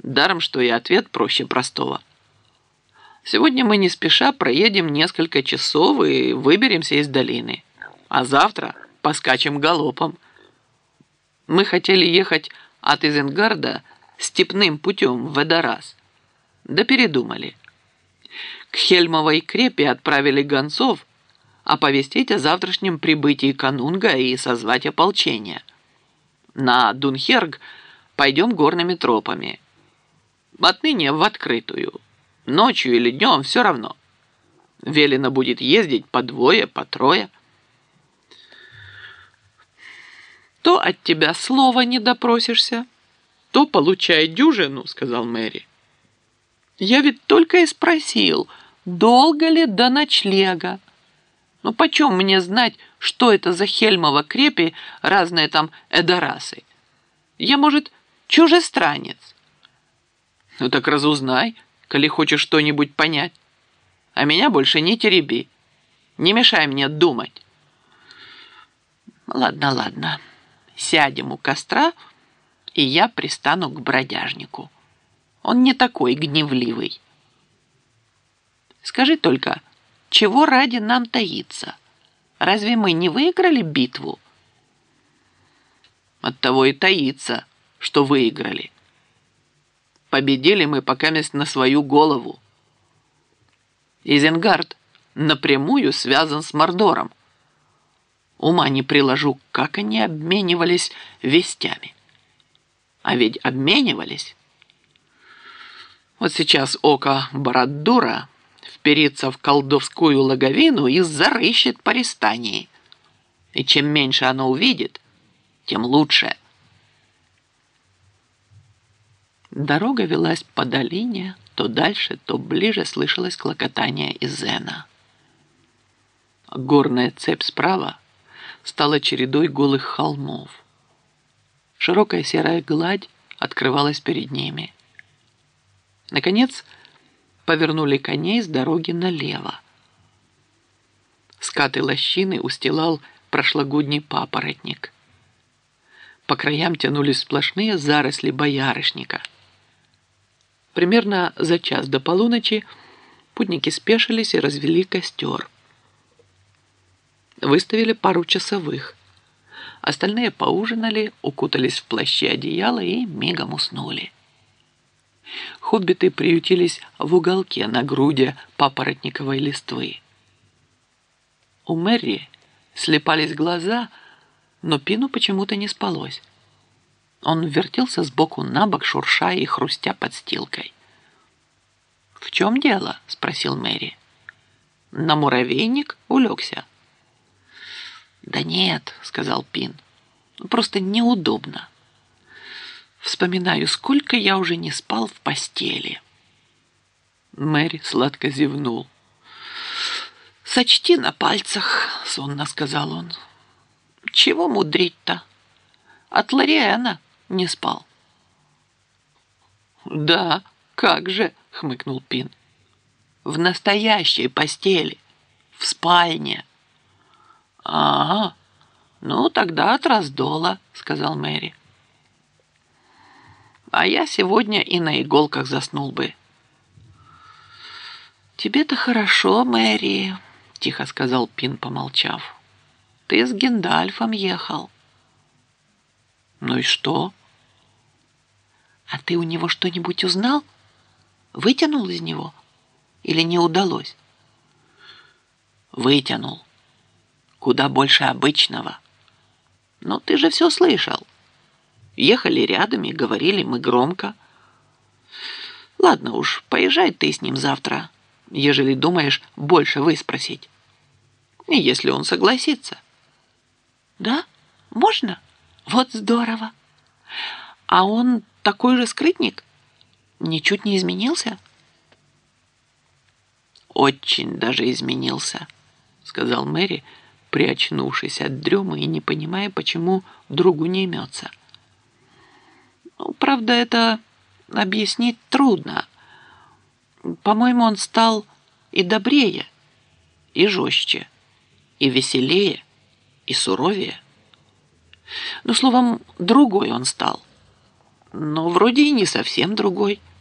Даром, что и ответ проще простого. Сегодня мы не спеша проедем несколько часов и выберемся из долины. А завтра поскачем галопом. Мы хотели ехать от Изенгарда степным путем в Эдорас. Да передумали. К Хельмовой крепи отправили гонцов оповестить о завтрашнем прибытии канунга и созвать ополчение. На Дунхерг пойдем горными тропами. Отныне в открытую. Ночью или днем все равно. Велено будет ездить по двое, по трое. То от тебя слова не допросишься, то получай дюжину, сказал Мэри. Я ведь только и спросил, долго ли до ночлега. Ну, почем мне знать, что это за Хельмова крепи, разные там эдорасы? Я, может, чужестранец? Ну, так разузнай, коли хочешь что-нибудь понять. А меня больше не тереби. Не мешай мне думать. Ладно, ладно. Сядем у костра, и я пристану к бродяжнику. Он не такой гневливый. Скажи только, чего ради нам таиться? Разве мы не выиграли битву? Оттого и таится, что выиграли. Победили мы покамест на свою голову. Изенгард напрямую связан с Мордором. Ума не приложу, как они обменивались вестями. А ведь обменивались. Вот сейчас око Барад-дура вперится в колдовскую логовину и зарыщет по Рестании. И чем меньше оно увидит, тем лучше. Дорога велась по долине, то дальше, то ближе слышалось клокотание Изена. Горная цепь справа стала чередой голых холмов. Широкая серая гладь открывалась перед ними. Наконец, повернули коней с дороги налево. Скаты лощины устилал прошлогодний папоротник. По краям тянулись сплошные заросли боярышника. Примерно за час до полуночи путники спешились и развели костер. Выставили пару часовых. Остальные поужинали, укутались в плащи одеяла и мигом уснули. Хоббиты приютились в уголке на груди папоротниковой листвы. У Мерри слепались глаза, но Пину почему-то не спалось. Он вертелся сбоку на бок, шурша и хрустя подстилкой. «В чем дело?» – спросил Мэри. «На муравейник улегся». «Да нет», – сказал Пин, – «просто неудобно. Вспоминаю, сколько я уже не спал в постели». Мэри сладко зевнул. «Сочти на пальцах», – сонно сказал он. «Чего мудрить-то? От Лориэна не спал». «Да, как же», – хмыкнул Пин. «В настоящей постели, в спальне». «Ага, ну тогда от раздола», – сказал Мэри. «А я сегодня и на иголках заснул бы». «Тебе-то хорошо, Мэри», – тихо сказал Пин, помолчав. «Ты с Гендальфом ехал». «Ну и что?» «А ты у него что-нибудь узнал? Вытянул из него? Или не удалось?» «Вытянул. Куда больше обычного. Но ты же все слышал. Ехали рядом и говорили мы громко. Ладно уж, поезжай ты с ним завтра, ежели думаешь больше выспросить. И если он согласится». «Да? Можно? Вот здорово. А он такой же скрытник? Ничуть не изменился?» «Очень даже изменился», — сказал Мэри, приочнувшись от дремы и не понимая, почему другу не имется. «Ну, правда, это объяснить трудно. По-моему, он стал и добрее, и жестче, и веселее, и суровее. Ну, словом, другой он стал. но вроде и не совсем другой.